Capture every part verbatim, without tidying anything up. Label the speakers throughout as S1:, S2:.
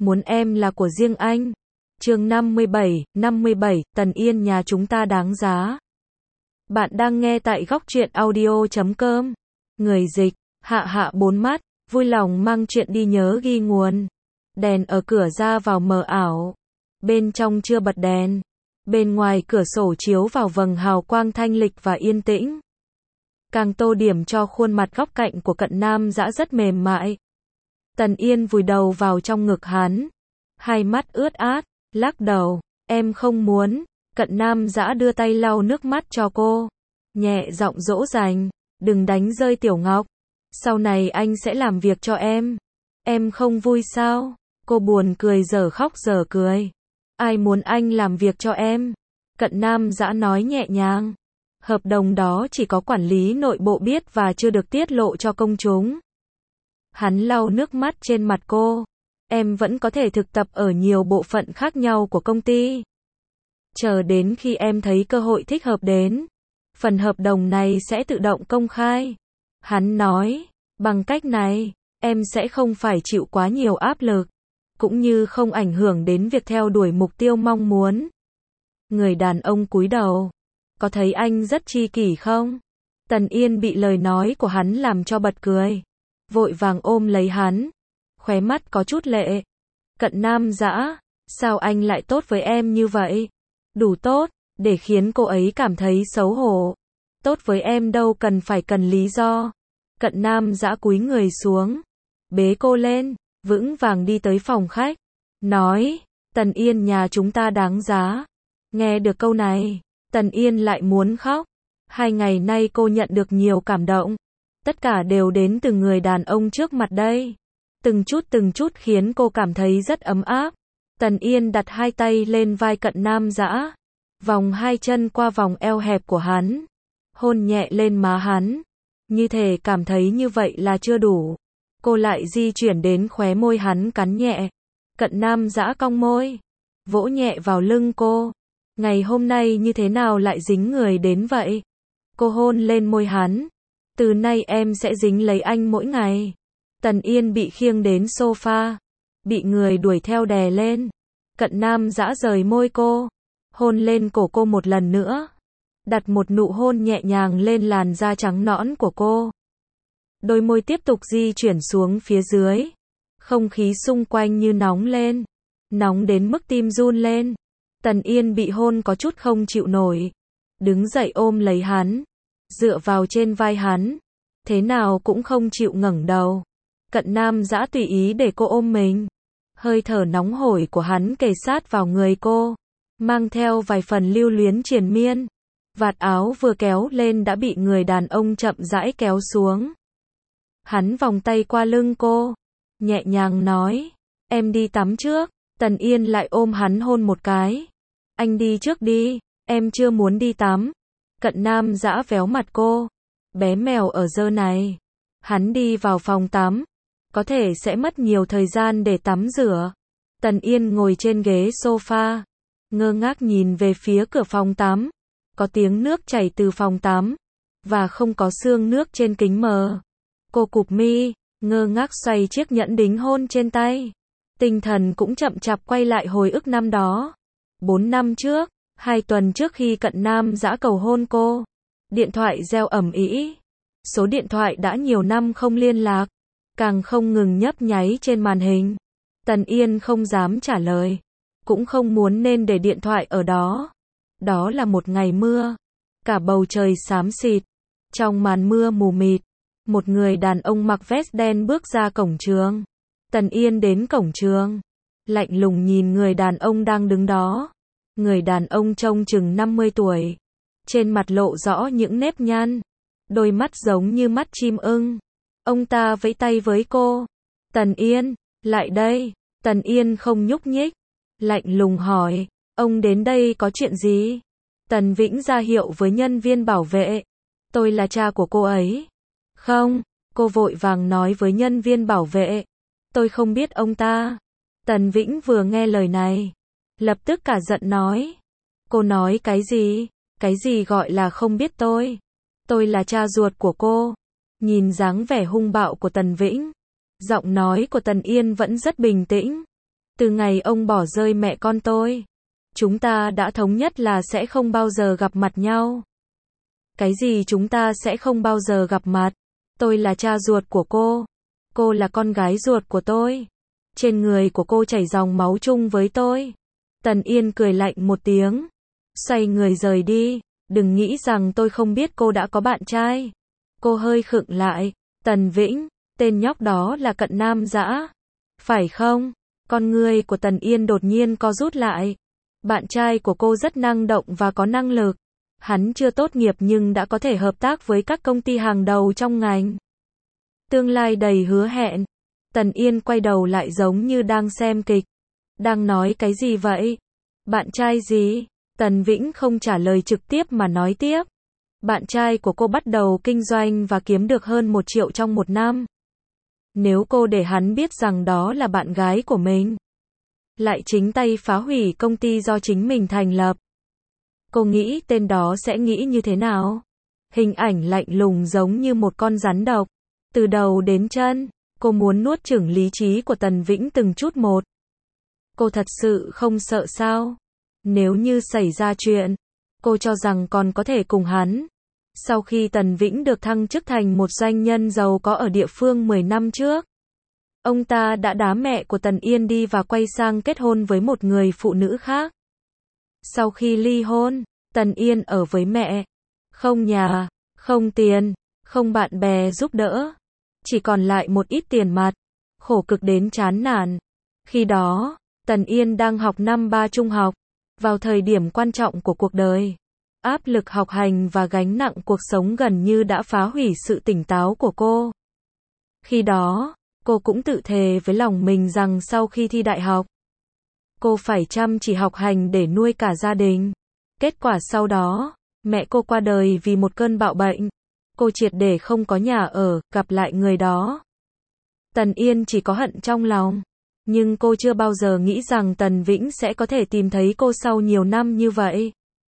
S1: muốn em là của riêng anh. Chương năm mươi bảy, năm mươi bảy, Tần Yên nhà chúng ta đáng giá. Bạn đang nghe tại góc truyện audio chấm com. Người dịch, Hạ Hạ bốn mắt, vui lòng mang chuyện đi nhớ ghi nguồn. Đèn ở cửa ra vào mờ ảo. Bên trong chưa bật đèn. Bên ngoài cửa sổ chiếu vào vầng hào quang thanh lịch và yên tĩnh. Càng tô điểm cho khuôn mặt góc cạnh của Cận Nam Dã rất mềm mại. Tần Yên vùi đầu vào trong ngực hắn. Hai mắt ướt át, lắc đầu, em không muốn. Cận Nam Dã đưa tay lau nước mắt cho cô. Nhẹ giọng dỗ dành, đừng đánh rơi Tiểu Ngọc. Sau này anh sẽ làm việc cho em. Em không vui sao? Cô buồn cười dở khóc dở cười. Ai muốn anh làm việc cho em? Cận Nam Dã nói nhẹ nhàng. Hợp đồng đó chỉ có quản lý nội bộ biết và chưa được tiết lộ cho công chúng. Hắn lau nước mắt trên mặt cô. Em vẫn có thể thực tập ở nhiều bộ phận khác nhau của công ty. Chờ đến khi em thấy cơ hội thích hợp đến, phần hợp đồng này sẽ tự động công khai. Hắn nói, bằng cách này, em sẽ không phải chịu quá nhiều áp lực, cũng như không ảnh hưởng đến việc theo đuổi mục tiêu mong muốn. Người đàn ông cúi đầu. Có thấy anh rất tri kỷ không? Tần Yên bị lời nói của hắn làm cho bật cười. Vội vàng ôm lấy hắn. Khóe mắt có chút lệ. Cận Nam Dã, sao anh lại tốt với em như vậy? Đủ tốt, để khiến cô ấy cảm thấy xấu hổ. Tốt với em đâu cần phải cần lý do. Cận Nam Dã cúi người xuống. Bế cô lên, vững vàng đi tới phòng khách. Nói, Tần Yên nhà chúng ta đáng giá. Nghe được câu này, Tần Yên lại muốn khóc. Hai ngày nay cô nhận được nhiều cảm động. Tất cả đều đến từ người đàn ông trước mặt đây. Từng chút từng chút khiến cô cảm thấy rất ấm áp. Tần Yên đặt hai tay lên vai Cận Nam Dã. Vòng hai chân qua vòng eo hẹp của hắn. Hôn nhẹ lên má hắn. Như thể cảm thấy như vậy là chưa đủ. Cô lại di chuyển đến khóe môi hắn cắn nhẹ. Cận Nam Dã cong môi. Vỗ nhẹ vào lưng cô. Ngày hôm nay như thế nào lại dính người đến vậy? Cô hôn lên môi hắn. Từ nay em sẽ dính lấy anh mỗi ngày. Tần Yên bị khiêng đến sofa. Bị người đuổi theo đè lên. Cận Nam Dã rời môi cô. Hôn lên cổ cô một lần nữa. Đặt một nụ hôn nhẹ nhàng lên làn da trắng nõn của cô. Đôi môi tiếp tục di chuyển xuống phía dưới. Không khí xung quanh như nóng lên. Nóng đến mức tim run lên. Tần Yên bị hôn có chút không chịu nổi. Đứng dậy ôm lấy hắn. Dựa vào trên vai hắn. Thế nào cũng không chịu ngẩng đầu. Cận Nam Dã tùy ý để cô ôm mình. Hơi thở nóng hổi của hắn kề sát vào người cô. Mang theo vài phần lưu luyến triền miên. Vạt áo vừa kéo lên đã bị người đàn ông chậm rãi kéo xuống. Hắn vòng tay qua lưng cô. Nhẹ nhàng nói. Em đi tắm trước. Tần Yên lại ôm hắn hôn một cái. Anh đi trước đi. Em chưa muốn đi tắm. Cận Nam Dã véo mặt cô. Bé mèo ở dơ này. Hắn đi vào phòng tắm. Có thể sẽ mất nhiều thời gian để tắm rửa. Tần Yên ngồi trên ghế sofa. Ngơ ngác nhìn về phía cửa phòng tắm. Có tiếng nước chảy từ phòng tắm. Và không có xương nước trên kính mờ. Cô cụp mi, ngơ ngác xoay chiếc nhẫn đính hôn trên tay. Tinh thần cũng chậm chạp quay lại hồi ức năm đó. Bốn năm trước, hai tuần trước khi Cận Nam Dã cầu hôn cô. Điện thoại reo ầm ĩ. Số điện thoại đã nhiều năm không liên lạc. Càng không ngừng nhấp nháy trên màn hình. Tần Yên không dám trả lời. Cũng không muốn nên để điện thoại ở đó. Đó là một ngày mưa. Cả bầu trời xám xịt. Trong màn mưa mù mịt. Một người đàn ông mặc vest đen bước ra cổng trường. Tần Yên đến cổng trường. Lạnh lùng nhìn người đàn ông đang đứng đó. Người đàn ông trông chừng năm mươi tuổi. Trên mặt lộ rõ những nếp nhăn. Đôi mắt giống như mắt chim ưng. Ông ta vẫy tay với cô. Tần Yên, lại đây. Tần Yên không nhúc nhích. Lạnh lùng hỏi. Ông đến đây có chuyện gì? Tần Vĩnh ra hiệu với nhân viên bảo vệ. Tôi là cha của cô ấy. Không, cô vội vàng nói với nhân viên bảo vệ. Tôi không biết ông ta. Tần Vĩnh vừa nghe lời này. Lập tức cả giận nói. Cô nói cái gì? Cái gì gọi là không biết tôi? Tôi là cha ruột của cô. Nhìn dáng vẻ hung bạo của Tần Vĩnh. Giọng nói của Tần Yên vẫn rất bình tĩnh. Từ ngày ông bỏ rơi mẹ con tôi, chúng ta đã thống nhất là sẽ không bao giờ gặp mặt nhau. Cái gì chúng ta sẽ không bao giờ gặp mặt? Tôi là cha ruột của cô. Cô là con gái ruột của tôi. Trên người của cô chảy dòng máu chung với tôi. Tần Yên cười lạnh một tiếng. Xoay người rời đi. Đừng nghĩ rằng tôi không biết cô đã có bạn trai. Cô hơi khựng lại. Tần Vĩnh, tên nhóc đó là Cận Nam Dã. Phải không? Con người của Tần Yên đột nhiên co rút lại. Bạn trai của cô rất năng động và có năng lực. Hắn chưa tốt nghiệp nhưng đã có thể hợp tác với các công ty hàng đầu trong ngành. Tương lai đầy hứa hẹn. Tần Yên quay đầu lại giống như đang xem kịch. Đang nói cái gì vậy? Bạn trai gì? Tần Vĩnh không trả lời trực tiếp mà nói tiếp. Bạn trai của cô bắt đầu kinh doanh và kiếm được hơn một triệu trong một năm. Nếu cô để hắn biết rằng đó là bạn gái của mình, lại chính tay phá hủy công ty do chính mình thành lập, cô nghĩ tên đó sẽ nghĩ như thế nào? Hình ảnh lạnh lùng giống như một con rắn độc. Từ đầu đến chân, cô muốn nuốt chửng lý trí của Tần Vĩnh từng chút một. Cô thật sự không sợ sao? Nếu như xảy ra chuyện, cô cho rằng còn có thể cùng hắn. Sau khi Tần Vĩnh được thăng chức thành một doanh nhân giàu có ở địa phương mười năm trước, ông ta đã đá mẹ của Tần Yên đi và quay sang kết hôn với một người phụ nữ khác. Sau khi ly hôn, Tần Yên ở với mẹ. Không nhà, không tiền, không bạn bè giúp đỡ. Chỉ còn lại một ít tiền mặt. Khổ cực đến chán nản. Khi đó, Tần Yên đang học năm ba trung học. Vào thời điểm quan trọng của cuộc đời. Áp lực học hành và gánh nặng cuộc sống gần như đã phá hủy sự tỉnh táo của cô. Khi đó, cô cũng tự thề với lòng mình rằng sau khi thi đại học, cô phải chăm chỉ học hành để nuôi cả gia đình. Kết quả sau đó, mẹ cô qua đời vì một cơn bạo bệnh. Cô triệt để không có nhà ở, gặp lại người đó. Tần Yên chỉ có hận trong lòng. Nhưng cô chưa bao giờ nghĩ rằng Tần Vĩnh sẽ có thể tìm thấy cô sau nhiều năm như vậy.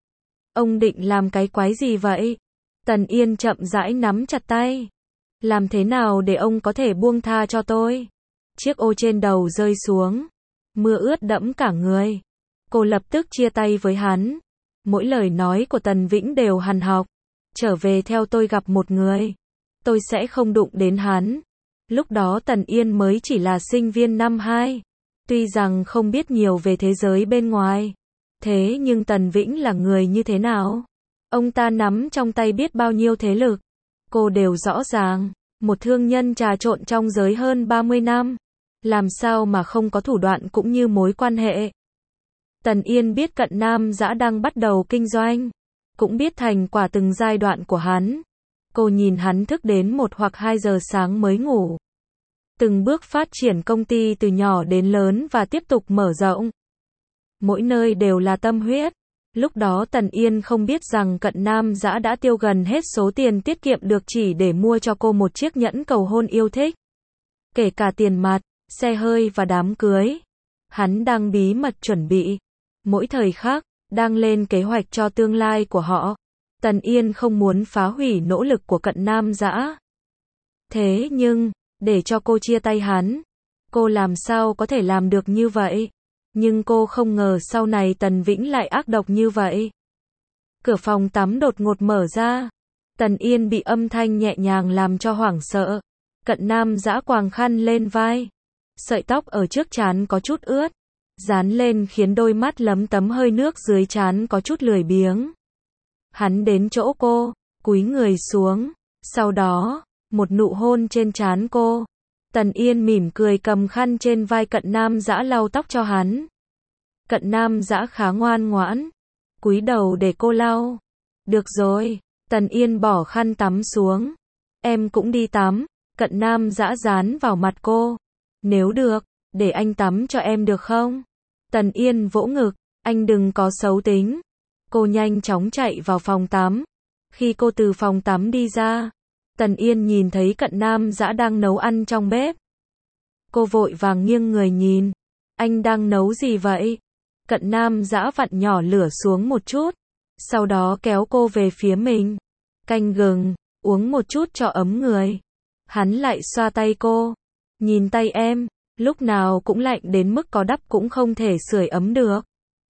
S1: Ông định làm cái quái gì vậy? Tần Yên chậm rãi nắm chặt tay. Làm thế nào để ông có thể buông tha cho tôi? Chiếc ô trên đầu rơi xuống. Mưa ướt đẫm cả người. Cô lập tức chia tay với hắn. Mỗi lời nói của Tần Vĩnh đều hằn học. Trở về theo tôi gặp một người. Tôi sẽ không đụng đến hắn. Lúc đó Tần Yên mới chỉ là sinh viên năm hai. Tuy rằng không biết nhiều về thế giới bên ngoài. Thế nhưng Tần Vĩnh là người như thế nào? Ông ta nắm trong tay biết bao nhiêu thế lực. Cô đều rõ ràng. Một thương nhân trà trộn trong giới hơn ba mươi năm. Làm sao mà không có thủ đoạn cũng như mối quan hệ. Tần Yên biết Cận Nam Dã đang bắt đầu kinh doanh. Cũng biết thành quả từng giai đoạn của hắn. Cô nhìn hắn thức đến một hoặc hai giờ sáng mới ngủ. Từng bước phát triển công ty từ nhỏ đến lớn và tiếp tục mở rộng. Mỗi nơi đều là tâm huyết. Lúc đó Tần Yên không biết rằng Cận Nam Dã đã tiêu gần hết số tiền tiết kiệm được chỉ để mua cho cô một chiếc nhẫn cầu hôn yêu thích. Kể cả tiền mặt, xe hơi và đám cưới. Hắn đang bí mật chuẩn bị. Mỗi thời khắc, đang lên kế hoạch cho tương lai của họ. Tần Yên không muốn phá hủy nỗ lực của Cận Nam Dã. Thế nhưng, để cho cô chia tay hắn, cô làm sao có thể làm được như vậy? Nhưng cô không ngờ sau này Tần Vĩnh lại ác độc như vậy. Cửa phòng tắm đột ngột mở ra. Tần Yên bị âm thanh nhẹ nhàng làm cho hoảng sợ. Cận Nam Dã quàng khăn lên vai. Sợi tóc ở trước trán có chút ướt. Dán lên khiến đôi mắt lấm tấm hơi nước dưới trán có chút lười biếng. Hắn đến chỗ cô, cúi người xuống. Sau đó, một nụ hôn trên trán cô. Tần Yên mỉm cười cầm khăn trên vai Cận Nam Dã lau tóc cho hắn. Cận Nam Dã khá ngoan ngoãn. Cúi đầu để cô lau. Được rồi. Tần Yên bỏ khăn tắm xuống. Em cũng đi tắm. Cận Nam Dã dán vào mặt cô. Nếu được, để anh tắm cho em được không? Tần Yên vỗ ngực. Anh đừng có xấu tính. Cô nhanh chóng chạy vào phòng tắm. Khi cô từ phòng tắm đi ra, Tần Yên nhìn thấy Cận Nam Dã đang nấu ăn trong bếp. Cô vội vàng nghiêng người nhìn. Anh đang nấu gì vậy? Cận Nam Dã vặn nhỏ lửa xuống một chút. Sau đó kéo cô về phía mình. Canh gừng, uống một chút cho ấm người. Hắn lại xoa tay cô. Nhìn tay em, lúc nào cũng lạnh đến mức có đắp cũng không thể sưởi ấm được.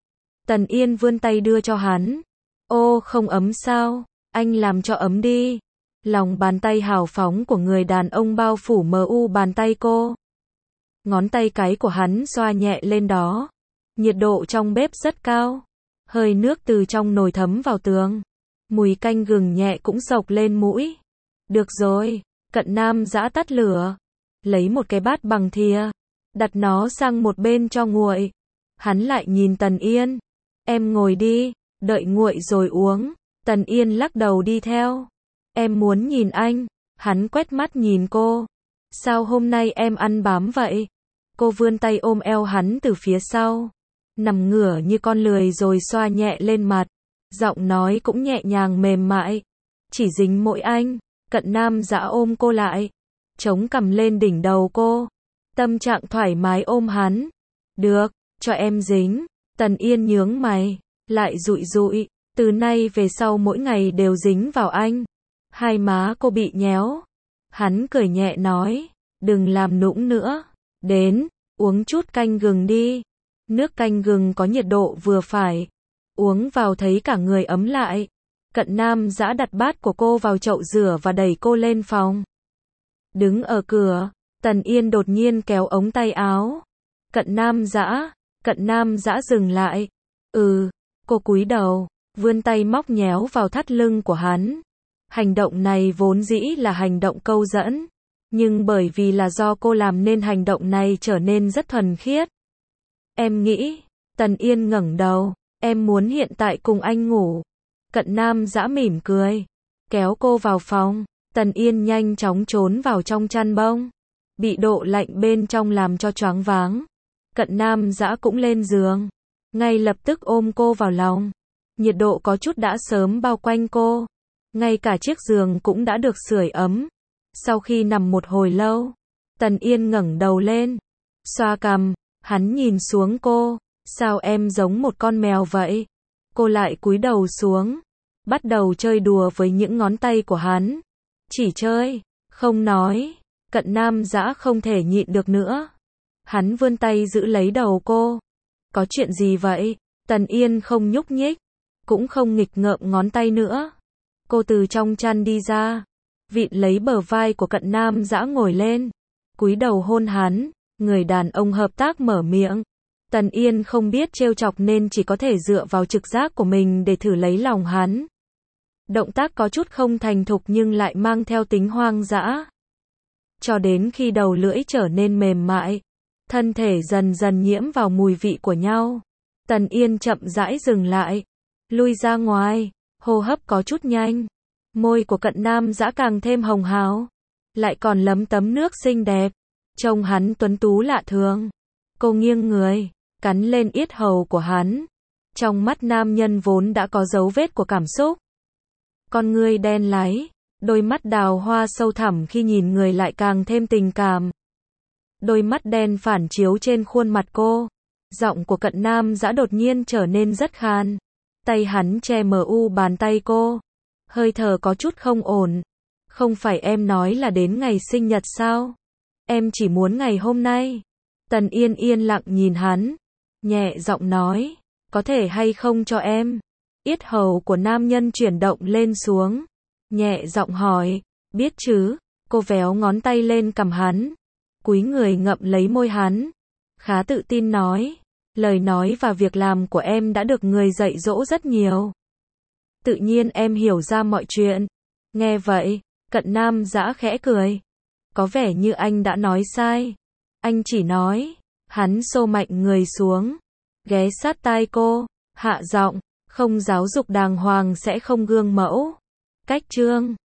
S1: Tần Yên vươn tay đưa cho hắn. Ô, không ấm sao? Anh làm cho ấm đi. Lòng bàn tay hào phóng của người đàn ông bao phủ mờ u bàn tay cô. Ngón tay cái của hắn xoa nhẹ lên đó. Nhiệt độ trong bếp rất cao. Hơi nước từ trong nồi thấm vào tường. Mùi canh gừng nhẹ cũng xộc lên mũi. Được rồi, Cận Nam Dã tắt lửa. Lấy một cái bát bằng thìa. Đặt nó sang một bên cho nguội. Hắn lại nhìn Tần Yên. Em ngồi đi, đợi nguội rồi uống. Tần Yên lắc đầu đi theo. Em muốn nhìn anh. Hắn quét mắt nhìn cô. Sao hôm nay em ăn bám vậy? Cô vươn tay ôm eo hắn từ phía sau. Nằm ngửa như con lười rồi xoa nhẹ lên mặt. Giọng nói cũng nhẹ nhàng mềm mại. Chỉ dính mỗi anh. Cận Nam Dã ôm cô lại. Chống cằm lên đỉnh đầu cô. Tâm trạng thoải mái ôm hắn. Được, cho em dính. Tần Yên nhướng mày. Lại dụi dụi. Từ nay về sau mỗi ngày đều dính vào anh. Hai má cô bị nhéo. Hắn cười nhẹ nói. Đừng làm nũng nữa. Đến, uống chút canh gừng đi. Nước canh gừng có nhiệt độ vừa phải. Uống vào thấy cả người ấm lại. Cận Nam Dã đặt bát của cô vào chậu rửa và đẩy cô lên phòng. Đứng ở cửa, Tần Yên đột nhiên kéo ống tay áo. Cận Nam Dã, Cận Nam Dã dừng lại. Ừ, cô cúi đầu, vươn tay móc nhéo vào thắt lưng của hắn. Hành động này vốn dĩ là hành động câu dẫn. Nhưng bởi vì là do cô làm nên hành động này trở nên rất thuần khiết. Em nghĩ, Tần Yên ngẩng đầu, em muốn hiện tại cùng anh ngủ. Cận Nam Dã mỉm cười, kéo cô vào phòng. Tần Yên nhanh chóng trốn vào trong chăn bông. Bị độ lạnh bên trong làm cho choáng váng. Cận Nam Dã cũng lên giường. Ngay lập tức ôm cô vào lòng. Nhiệt độ có chút đã sớm bao quanh cô. Ngay cả chiếc giường cũng đã được sưởi ấm. Sau khi nằm một hồi lâu, Tần Yên ngẩng đầu lên. Xoa cằm, hắn nhìn xuống cô. Sao em giống một con mèo vậy? Cô lại cúi đầu xuống. Bắt đầu chơi đùa với những ngón tay của hắn. Chỉ chơi, không nói. Cận Nam Dã không thể nhịn được nữa. Hắn vươn tay giữ lấy đầu cô. Có chuyện gì vậy? Tần Yên không nhúc nhích. Cũng không nghịch ngợm ngón tay nữa. Cô từ trong chăn đi ra. Vịn lấy bờ vai của Cận Nam Dã ngồi lên. Cúi đầu hôn hắn. Người đàn ông hợp tác mở miệng. Tần Yên không biết trêu chọc nên chỉ có thể dựa vào trực giác của mình để thử lấy lòng hắn. Động tác có chút không thành thục nhưng lại mang theo tính hoang dã. Cho đến khi đầu lưỡi trở nên mềm mại, thân thể dần dần nhiễm vào mùi vị của nhau. Tần Yên chậm rãi dừng lại, lui ra ngoài, hô hấp có chút nhanh. Môi của Cận Nam Dã càng thêm hồng hào, lại còn lấm tấm nước xinh đẹp. Trông hắn tuấn tú lạ thường. Cô nghiêng người, cắn lên yết hầu của hắn. Trong mắt nam nhân vốn đã có dấu vết của cảm xúc. Con ngươi đen láy, đôi mắt đào hoa sâu thẳm khi nhìn người lại càng thêm tình cảm. Đôi mắt đen phản chiếu trên khuôn mặt cô. Giọng của Cận Nam Dã đột nhiên trở nên rất khan. Tay hắn che mờ u bàn tay cô. Hơi thở có chút không ổn. Không phải em nói là đến ngày sinh nhật sao? Em chỉ muốn ngày hôm nay. Tần Yên yên lặng nhìn hắn. Nhẹ giọng nói. Có thể hay không cho em? Yết hầu của nam nhân chuyển động lên xuống. Nhẹ giọng hỏi. Biết chứ? Cô véo ngón tay lên cằm hắn. Cúi người ngậm lấy môi hắn. Khá tự tin nói. Lời nói và việc làm của em đã được người dạy dỗ rất nhiều. Tự nhiên em hiểu ra mọi chuyện. Nghe vậy, Cận Nam Dã khẽ cười. Có vẻ như anh đã nói sai. Anh chỉ nói. Hắn xô mạnh người xuống. Ghé sát tai cô. Hạ giọng. Không giáo dục đàng hoàng sẽ không gương mẫu. Cách chương